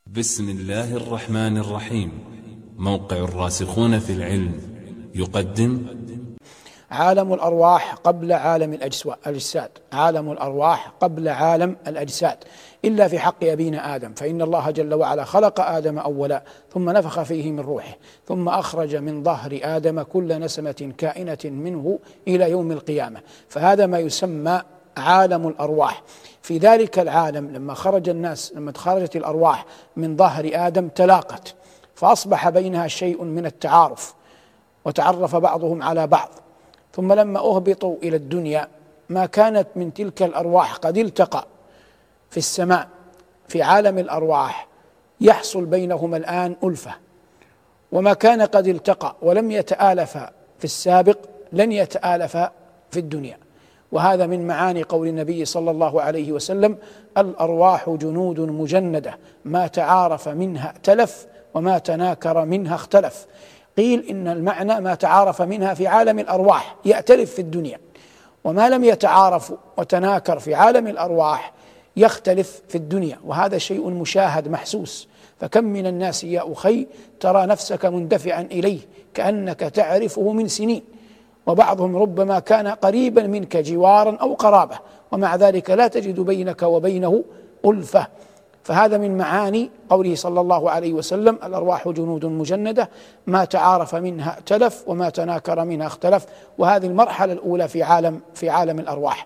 بسم الله الرحمن الرحيم. موقع الراسخون في العلم يقدم عالم الأرواح قبل عالم الأجساد. عالم الأرواح قبل عالم الأجساد إلا في حق أبينا آدم، فإن الله جل وعلا خلق آدم أولا ثم نفخ فيه من روحه، ثم أخرج من ظهر آدم كل نسمة كائنة منه إلى يوم القيامة، فهذا ما يسمى عالم الأرواح. في ذلك العالم لما خرجت الأرواح من ظهر آدم تلاقت، فأصبح بينها شيء من التعارف، وتعرف بعضهم على بعض. ثم لما أهبطوا إلى الدنيا ما كانت من تلك الأرواح قد التقى في السماء في عالم الأرواح يحصل بينهما الآن ألفة، وما كان قد التقى ولم يتآلف في السابق لن يتآلف في الدنيا. وهذا من معاني قول النبي صلى الله عليه وسلم: الأرواح جنود مجندة ما تعارف منها ائتلف وما تناكر منها اختلف. قيل إن المعنى ما تعارف منها في عالم الأرواح يأتلف في الدنيا، وما لم يتعارف وتناكر في عالم الأرواح يختلف في الدنيا، وهذا شيء مشاهد محسوس. فكم من الناس يا أخي ترى نفسك مندفعا إليه كأنك تعرفه من سنين، وبعضهم ربما كان قريبا منك جوارا أو قرابة، ومع ذلك لا تجد بينك وبينه ألفة. فهذا من معاني قوله صلى الله عليه وسلم: الأرواح جنود مجندة ما تعارف منها ائتلف وما تناكر منها اختلف. وهذه المرحلة الأولى في عالم الأرواح.